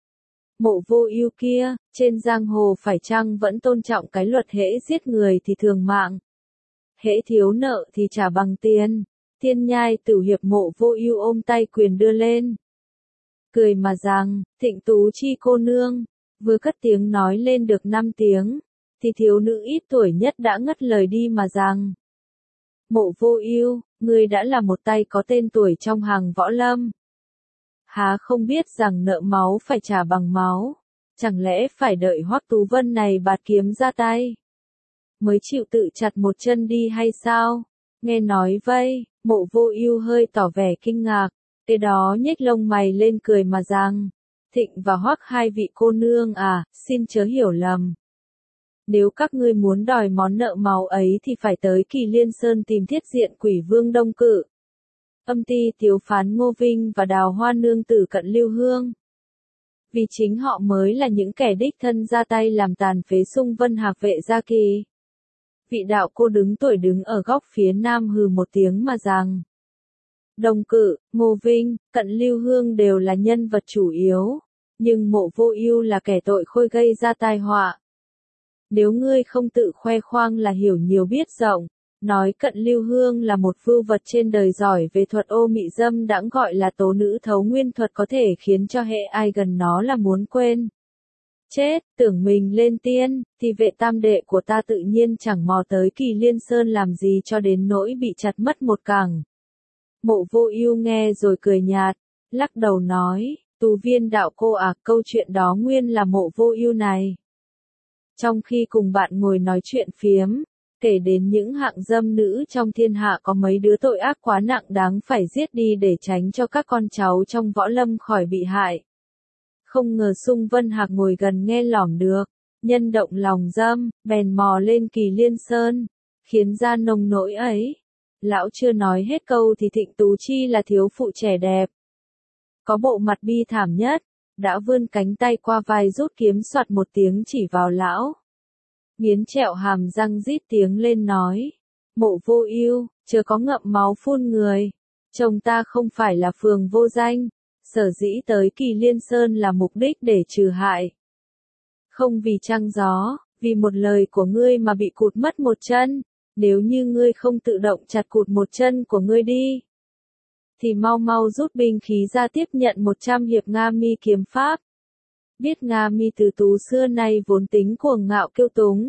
Speaker 1: Mộ Vô Ưu kia, trên giang hồ phải chăng vẫn tôn trọng cái luật hễ giết người thì thường mạng, hễ thiếu nợ thì trả bằng tiền? Thiên Nhai Tử Hiệp Mộ Vô Ưu ôm tay quyền đưa lên. Cười mà rằng, Thịnh Tú Chi cô nương, vừa cất tiếng nói lên được 5 tiếng, thì thiếu nữ ít tuổi nhất đã ngất lời đi mà rằng. Mộ Vô Ưu, ngươi đã là một tay có tên tuổi trong hàng võ lâm. Há không biết rằng nợ máu phải trả bằng máu, chẳng lẽ phải đợi Hoắc Tú Vân này bạt kiếm ra tay mới chịu tự chặt một chân đi hay sao? Nghe nói vây, Mộ Vô Ưu hơi tỏ vẻ kinh ngạc, kế đó nhếch lông mày lên cười mà rằng, Thịnh và Hoắc hai vị cô nương à, xin chớ hiểu lầm. Nếu các ngươi muốn đòi món nợ máu ấy thì phải tới Kỳ Liên Sơn tìm Thiết Diện Quỷ Vương Đông Cự, Âm Ti Tiếu Phán Ngô Vinh và Đào Hoa nương tử Cận Lưu Hương. Vì chính họ mới là những kẻ đích thân ra tay làm tàn phế Sung Vân Hạc Vệ Gia Kỳ. Vị đạo cô đứng tuổi đứng ở góc phía nam hừ một tiếng mà rằng, Đông Cự, Ngô Vinh, Cận Lưu Hương đều là nhân vật chủ yếu, nhưng Mộ Vô Ưu là kẻ tội khôi gây ra tai họa. Nếu ngươi không tự khoe khoang là hiểu nhiều biết rộng, nói Cận Lưu Hương là một vưu vật trên đời giỏi về thuật ô mị dâm đãng gọi là tố nữ thấu nguyên thuật có thể khiến cho hệ ai gần nó là muốn quên chết, tưởng mình lên tiên, thì vệ tam đệ của ta tự nhiên chẳng mò tới Kỳ Liên Sơn làm gì cho đến nỗi bị chặt mất một cẳng. Mộ Vô Ưu nghe rồi cười nhạt, lắc đầu nói, Tú Viên đạo cô à, câu chuyện đó nguyên là Mộ Vô Ưu này. Trong khi cùng bạn ngồi nói chuyện phiếm, kể đến những hạng dâm nữ trong thiên hạ có mấy đứa tội ác quá nặng đáng phải giết đi để tránh cho các con cháu trong võ lâm khỏi bị hại. Không ngờ Sung Vân Hạc ngồi gần nghe lỏm được, nhân động lòng dâm, bèn mò lên Kỳ Liên Sơn, khiến ra nông nỗi ấy. Lão chưa nói hết câu thì Thịnh Tú Chi là thiếu phụ trẻ đẹp, có bộ mặt bi thảm nhất, đã vươn cánh tay qua vai rút kiếm xoạt một tiếng chỉ vào lão. Nghiến trẹo hàm răng rít tiếng lên nói, Mộ Vô Ưu, chớ có ngậm máu phun người, chồng ta không phải là phường vô danh, sở dĩ tới Kỳ Liên Sơn là mục đích để trừ hại. Không vì trăng gió, vì một lời của ngươi mà bị cụt mất một chân, nếu như ngươi không tự động chặt cụt một chân của ngươi đi, thì mau mau rút binh khí ra tiếp nhận 100 hiệp Nga Mi kiếm pháp. Biết Nga Mi Từ Tú xưa nay vốn tính cuồng ngạo kiêu túng,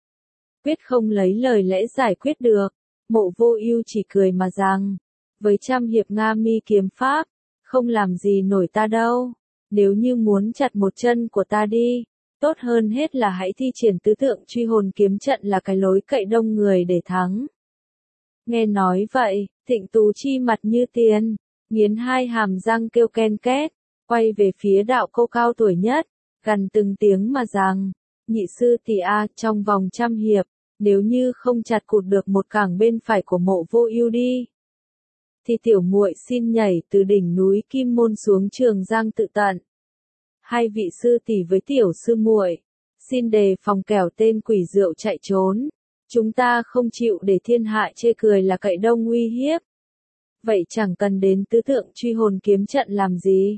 Speaker 1: quyết không lấy lời lẽ giải quyết được, Mộ Vô Ưu chỉ cười mà rằng, với 100 hiệp Nga Mi kiếm pháp, không làm gì nổi ta đâu, nếu như muốn chặt một chân của ta đi, tốt hơn hết là hãy thi triển tứ tượng truy hồn kiếm trận là cái lối cậy đông người để thắng. Nghe nói vậy, Thịnh Tú Chi mặt như tiền, nghiến hai hàm răng kêu ken két, quay về phía đạo cô cao tuổi nhất, gằn từng tiếng mà rằng, nhị sư tỷ a, trong vòng 100 hiệp, nếu như không chặt cụt được một cẳng bên phải của Mộ Vô Ưu đi, thì tiểu muội xin nhảy từ đỉnh núi Kim Môn xuống Trường Giang tự tận. Hai vị sư tỷ với tiểu sư muội, xin đề phòng kẻo tên quỷ rượu chạy trốn. Chúng ta không chịu để thiên hạ chê cười là cậy đông uy hiếp. Vậy chẳng cần đến tứ tượng truy hồn kiếm trận làm gì.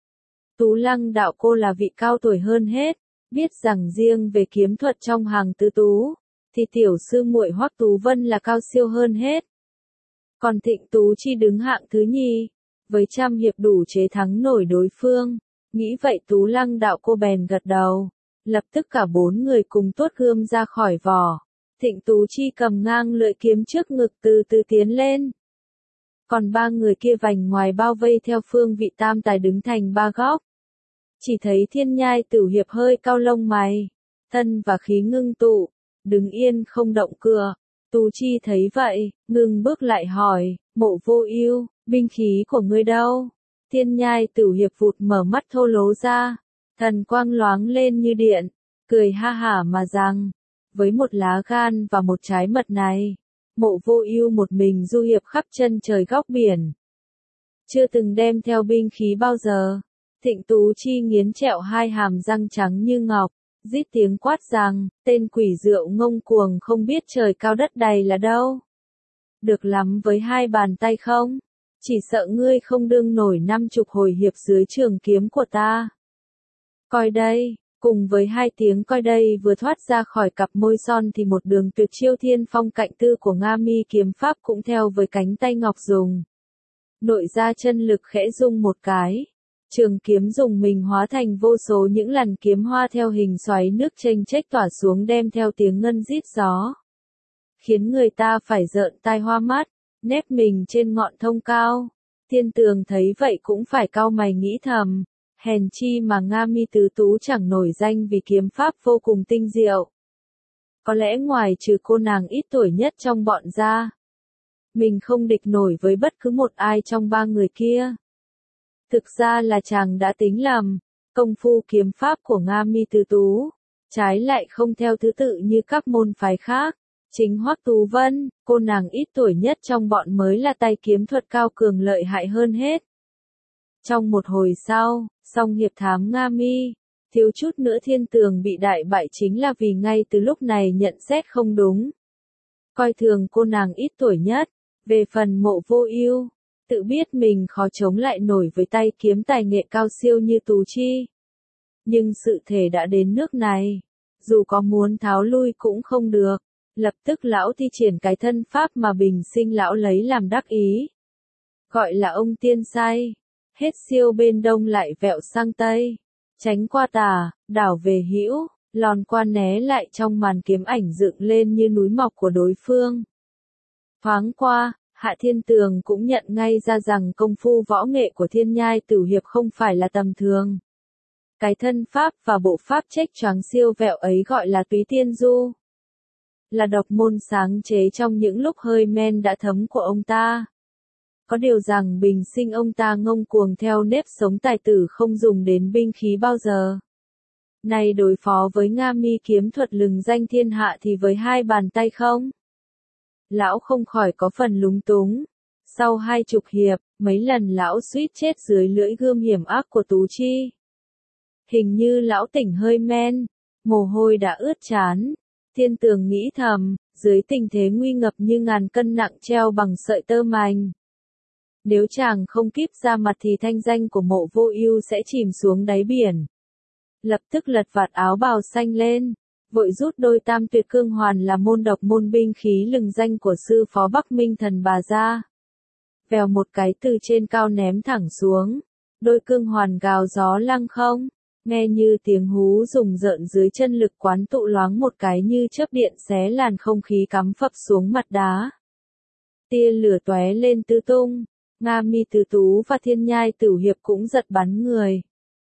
Speaker 1: Tú Lăng đạo cô là vị cao tuổi hơn hết, biết rằng riêng về kiếm thuật trong hàng tứ tú, thì tiểu sư muội Hoắc Tú Vân là cao siêu hơn hết. Còn Thịnh Tú Chi đứng hạng thứ nhì, với 100 hiệp đủ chế thắng nổi đối phương. Nghĩ vậy Tú Lăng đạo cô bèn gật đầu, lập tức cả 4 người cùng tuốt gươm ra khỏi vỏ. Thịnh Tú Chi cầm ngang lưỡi kiếm trước ngực từ từ tiến lên. Còn 3 người kia vành ngoài bao vây theo phương vị tam tài đứng thành 3 góc. Chỉ thấy Thiên Nhai Tử Hiệp hơi cau lông mày, thân và khí ngưng tụ, đứng yên không động cựa. Tú Chi thấy vậy, ngừng bước lại hỏi, Mộ Vô Ưu, Binh khí của ngươi đâu? Thiên nhai tử hiệp vụt mở mắt thô lố ra, thần quang loáng lên như điện, cười ha hả mà rằng, với một lá gan và một trái mật này, Mộ Vô Ưu một mình du hiệp khắp chân trời góc biển. Chưa từng đem theo binh khí bao giờ. Thịnh Tú Chi nghiến trẹo hai hàm răng trắng như ngọc, rít tiếng quát rằng, tên quỷ rượu ngông cuồng không biết trời cao đất dày là đâu. Được lắm với hai bàn tay không? Chỉ sợ ngươi không đương nổi 50 hồi hiệp dưới trường kiếm của ta. Coi đây, cùng với hai tiếng coi đây vừa thoát ra khỏi cặp môi son thì một đường tuyệt chiêu thiên phong cạnh tư của Nga Mi kiếm pháp cũng theo với cánh tay ngọc dùng. Nội ra chân lực khẽ rung một cái. Trường kiếm dùng mình hóa thành vô số những làn kiếm hoa theo hình xoáy nước chênh chếch tỏa xuống đem theo tiếng ngân rít gió. Khiến người ta phải rợn tai hoa mắt, nép mình trên ngọn thông cao. Thiên Tường thấy vậy cũng phải cau mày nghĩ thầm, hèn chi mà Nga Mi tứ tú chẳng nổi danh vì kiếm pháp vô cùng tinh diệu. Có lẽ ngoài trừ cô nàng ít tuổi nhất trong bọn ra, mình không địch nổi với bất cứ một ai trong ba người kia. Thực ra là chàng đã tính lầm, công phu kiếm pháp của Nga Mi tứ tú, trái lại không theo thứ tự như các môn phái khác. Chính Hoắc Tú Vân, cô nàng ít tuổi nhất trong bọn mới là tay kiếm thuật cao cường lợi hại hơn hết. Trong một hồi sau, song hiệp thám Nga Mi, thiếu chút nữa Thiên Tường bị đại bại chính là vì ngay từ lúc này nhận xét không đúng. Coi thường cô nàng ít tuổi nhất, về phần Mộ Vô Ưu, tự biết mình khó chống lại nổi với tay kiếm tài nghệ cao siêu như Tú Chi. Nhưng sự thể đã đến nước này, dù có muốn tháo lui cũng không được. Lập tức lão thi triển cái thân pháp mà bình sinh lão lấy làm đắc ý. Gọi là ông tiên sai. Hết siêu bên đông lại vẹo sang tây. Tránh qua tà, đảo về hữu, lòn qua né lại trong màn kiếm ảnh dựng lên như núi mọc của đối phương. Thoáng qua, Hạ Thiên Tường cũng nhận ngay ra rằng công phu võ nghệ của Thiên Nhai Tử Hiệp không phải là tầm thường. Cái thân pháp và bộ pháp chếch choáng siêu vẹo ấy gọi là Túy Tiên Du. Là độc môn sáng chế trong những lúc hơi men đã thấm của ông ta. Có điều rằng bình sinh ông ta ngông cuồng theo nếp sống tài tử không dùng đến binh khí bao giờ. Này đối phó với Nga Mi kiếm thuật lừng danh thiên hạ thì với hai bàn tay không? Lão không khỏi có phần lúng túng. Sau 20 hiệp, mấy lần lão suýt chết dưới lưỡi gươm hiểm ác của Tú Chi. Hình như lão tỉnh hơi men, mồ hôi đã ướt trán. Thiên Tường nghĩ thầm, dưới tình thế nguy ngập như ngàn cân nặng treo bằng sợi tơ mành. Nếu chàng không kíp ra mặt thì thanh danh của Mộ Vô Ưu sẽ chìm xuống đáy biển. Lập tức lật vạt áo bào xanh lên, vội rút đôi tam tuyệt cương hoàn là môn độc môn binh khí lừng danh của sư phó Bắc Minh Thần Bà ra. Vèo một cái từ trên cao ném thẳng xuống, đôi cương hoàn gào gió lăng không. Nghe như tiếng hú rùng rợn dưới chân lực quán tụ loáng một cái như chớp điện xé làn không khí cắm phập xuống mặt đá. Tia lửa tóe lên tứ tung, Nga Mi tứ tú và Thiên Nhai Tử Hiệp cũng giật bắn người.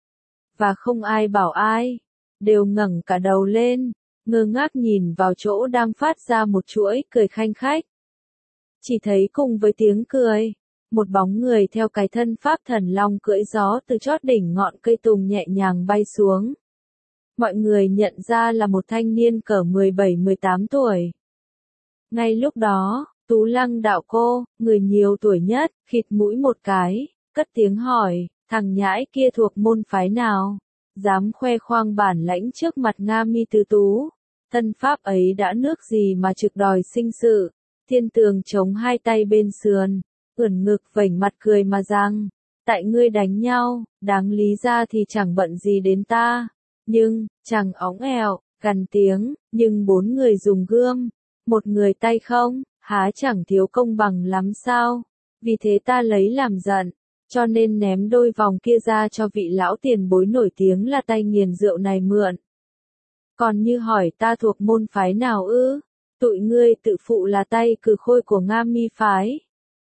Speaker 1: Và không ai bảo ai, đều ngẩng cả đầu lên, ngơ ngác nhìn vào chỗ đang phát ra một chuỗi cười khanh khách. Chỉ thấy cùng với tiếng cười, một bóng người theo cái thân pháp thần long cưỡi gió từ chót đỉnh ngọn cây tùng nhẹ nhàng bay xuống. Mọi người nhận ra là một thanh niên cỡ 17-18 tuổi. Ngay lúc đó, Tú Lăng đạo cô, người nhiều tuổi nhất, khịt mũi một cái, cất tiếng hỏi, thằng nhãi kia thuộc môn phái nào? Dám khoe khoang bản lãnh trước mặt Nga Mi tứ tú. Thân pháp ấy đã nước gì mà trực đòi sinh sự. Thiên Tường chống hai tay bên sườn, ưỡn ngực vểnh mặt cười mà rằng, tại ngươi đánh nhau, đáng lý ra thì chẳng bận gì đến ta. Nhưng, chàng óng ẻo, gằn tiếng, nhưng 4 người dùng gươm, một người tay không, há chẳng thiếu công bằng lắm sao? Vì thế ta lấy làm giận, cho nên ném đôi vòng kia ra cho vị lão tiền bối nổi tiếng là tay nghiền rượu này mượn. Còn như hỏi ta thuộc môn phái nào ư? Tụi ngươi tự phụ là tay cừ khôi của Nga Mi phái.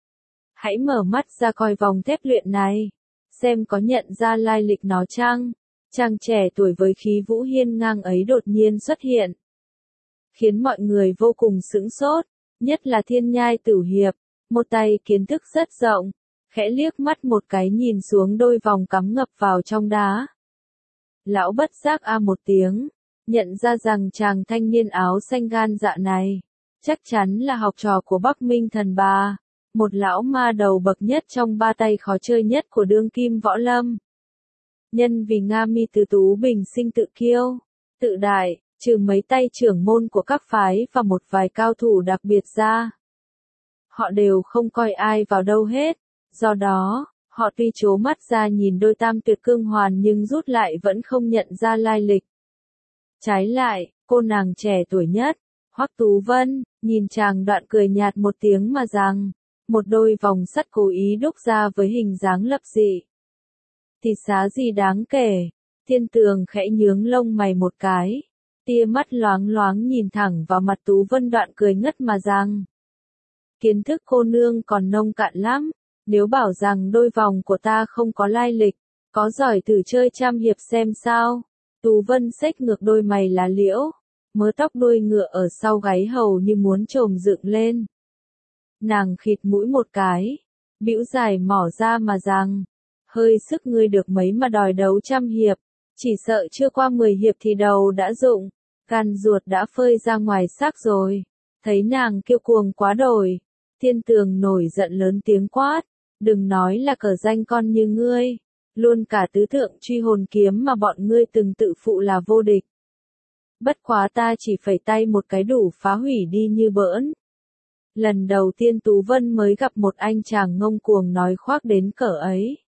Speaker 1: Hãy mở mắt ra coi vòng thép luyện này, xem có nhận ra lai lịch nó chăng? Chàng trẻ tuổi với khí vũ hiên ngang ấy đột nhiên xuất hiện, khiến mọi người vô cùng sững sốt, nhất là Thiên Nhai Tử Hiệp, một tay kiến thức rất rộng, khẽ liếc mắt một cái nhìn xuống đôi vòng cắm ngập vào trong đá. Lão bất giác a một tiếng, nhận ra rằng chàng thanh niên áo xanh gan dạ này, chắc chắn là học trò của Bắc Minh Thần Bà, một lão ma đầu bậc nhất trong ba tay khó chơi nhất của đương kim võ lâm. Nhân vì Nga Mi Tứ Tú bình sinh tự kiêu, tự đại, trừ mấy tay trưởng môn của các phái và một vài cao thủ đặc biệt ra, họ đều không coi ai vào đâu hết, do đó, họ tuy trố mắt ra nhìn đôi tam tuyệt cương hoàn nhưng rút lại vẫn không nhận ra lai lịch. Trái lại, cô nàng trẻ tuổi nhất, Hoắc Tú Vân, nhìn chàng đoạn cười nhạt một tiếng mà rằng, một đôi vòng sắt cố ý đúc ra với hình dáng lập dị. Thì xá gì đáng kể, Thiên Tường khẽ nhướng lông mày một cái, tia mắt loáng loáng nhìn thẳng vào mặt Tú Vân đoạn cười ngất mà rằng, kiến thức cô nương còn nông cạn lắm, nếu bảo rằng đôi vòng của ta không có lai lịch, có giỏi thử chơi trăm hiệp xem sao. Tú Vân xếch ngược đôi mày lá liễu, mớ tóc đuôi ngựa ở sau gáy hầu như muốn chồm dựng lên. Nàng khịt mũi một cái, bĩu dài mỏ ra mà rằng, hơi sức ngươi được mấy mà đòi đấu trăm hiệp, chỉ sợ chưa qua 10 hiệp thì đầu đã rụng, gan ruột đã phơi ra ngoài xác rồi. Thấy nàng kiêu cuồng quá đổi, Thiên Tường nổi giận lớn tiếng quát, đừng nói là cờ danh con như ngươi, luôn cả tứ thượng truy hồn kiếm mà bọn ngươi từng tự phụ là vô địch. Bất quá ta chỉ phẩy tay một cái đủ phá hủy đi như bỡn. Lần đầu tiên Tú Vân mới gặp một anh chàng ngông cuồng nói khoác đến cỡ ấy.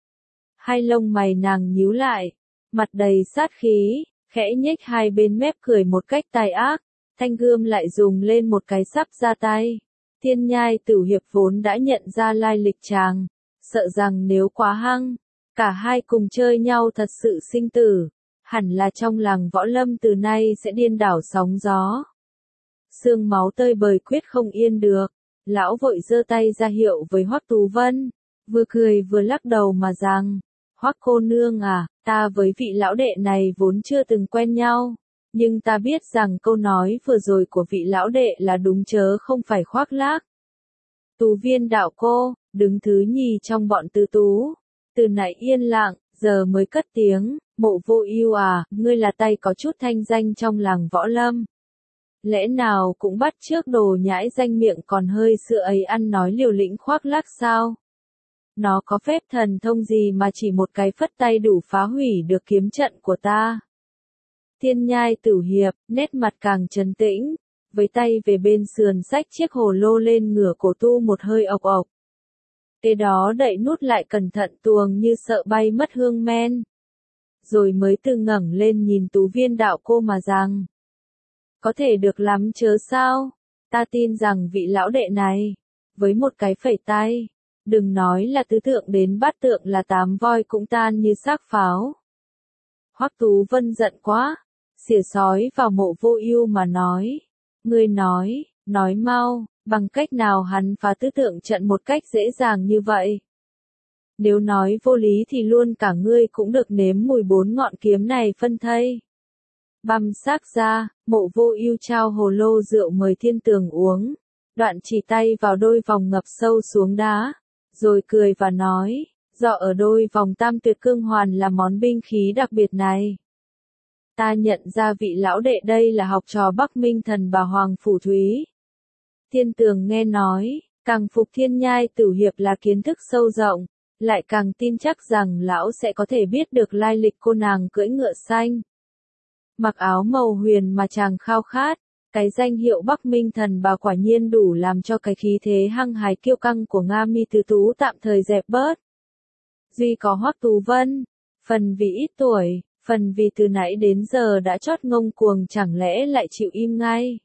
Speaker 1: Hai lông mày nàng nhíu lại, mặt đầy sát khí, khẽ nhếch hai bên mép cười một cách tai ác, thanh gươm lại dùng lên một cái sắp ra tay. Thiên Nhai Tử Hiệp vốn đã nhận ra lai lịch chàng, sợ rằng nếu quá hăng, cả hai cùng chơi nhau thật sự sinh tử, hẳn là trong làng võ lâm từ nay sẽ điên đảo sóng gió. Xương máu tơi bời quyết không yên được, lão vội giơ tay ra hiệu với Hoắc Tú Vân, vừa cười vừa lắc đầu mà rằng, Hoắc cô nương à, ta với vị lão đệ này vốn chưa từng quen nhau, nhưng ta biết rằng câu nói vừa rồi của vị lão đệ là đúng chớ không phải khoác lác. Tú Viên đạo cô, đứng thứ nhì trong bọn tứ tú, từ nãy yên lặng, giờ mới cất tiếng, Mộ Vô Ưu à, ngươi là tay có chút thanh danh trong làng võ lâm. Lẽ nào cũng bắt chước đồ nhãi danh miệng còn hơi sữa ấy ăn nói liều lĩnh khoác lác sao? Nó có phép thần thông gì mà chỉ một cái phất tay đủ phá hủy được kiếm trận của ta? Thiên Nhai Tử Hiệp, nét mặt càng trấn tĩnh, với tay về bên sườn xách chiếc hồ lô lên ngửa cổ tu một hơi ộc ộc. Kế đó đậy nút lại cẩn thận tuồng như sợ bay mất hương men. Rồi mới từ ngẩng lên nhìn Tú Viên đạo cô mà rằng, có thể được lắm chớ sao, ta tin rằng vị lão đệ này, với một cái phẩy tay, đừng nói là tứ tượng đến bát tượng là 8 voi cũng tan như xác pháo. Hoắc Tú Vân giận quá, xỉa sói vào Mộ Vô Ưu mà nói, ngươi nói mau, bằng cách nào hắn phá tứ tượng trận một cách dễ dàng như vậy? Nếu nói vô lý thì luôn cả ngươi cũng được nếm mùi 4 ngọn kiếm này phân thây. Băm xác ra, Mộ Vô Ưu trao hồ lô rượu mời Thiên Tường uống, đoạn chỉ tay vào đôi vòng ngập sâu xuống đá, rồi cười và nói, do ở đôi vòng tam tuyệt cương hoàn là món binh khí đặc biệt này. Ta nhận ra vị lão đệ đây là học trò Bắc Minh Thần Bà Hoàng Phủ Thúy. Thiên Tường nghe nói, càng phục Thiên Nhai Tử Hiệp là kiến thức sâu rộng, lại càng tin chắc rằng lão sẽ có thể biết được lai lịch cô nàng cưỡi ngựa xanh. Mặc áo màu huyền mà chàng khao khát, cái danh hiệu Bắc Minh Thần Bà quả nhiên đủ làm cho cái khí thế hăng hái kiêu căng của Nga Mi Tứ Tú tạm thời dẹp bớt. Duy có Hoắc Tú Vân, phần vì ít tuổi, phần vì từ nãy đến giờ đã chót ngông cuồng chẳng lẽ lại chịu im ngay.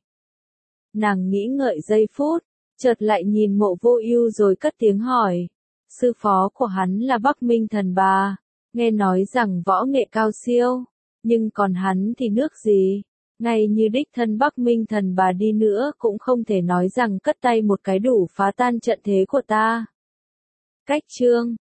Speaker 1: Nàng nghĩ ngợi giây phút, chợt lại nhìn Mộ Vô Ưu rồi cất tiếng hỏi, sư phó của hắn là Bắc Minh Thần Bà, nghe nói rằng võ nghệ cao siêu, nhưng còn hắn thì nước gì, ngay như đích thân Bắc Minh Thần Bà đi nữa cũng không thể nói rằng cất tay một cái đủ phá tan trận thế của ta. Cách chương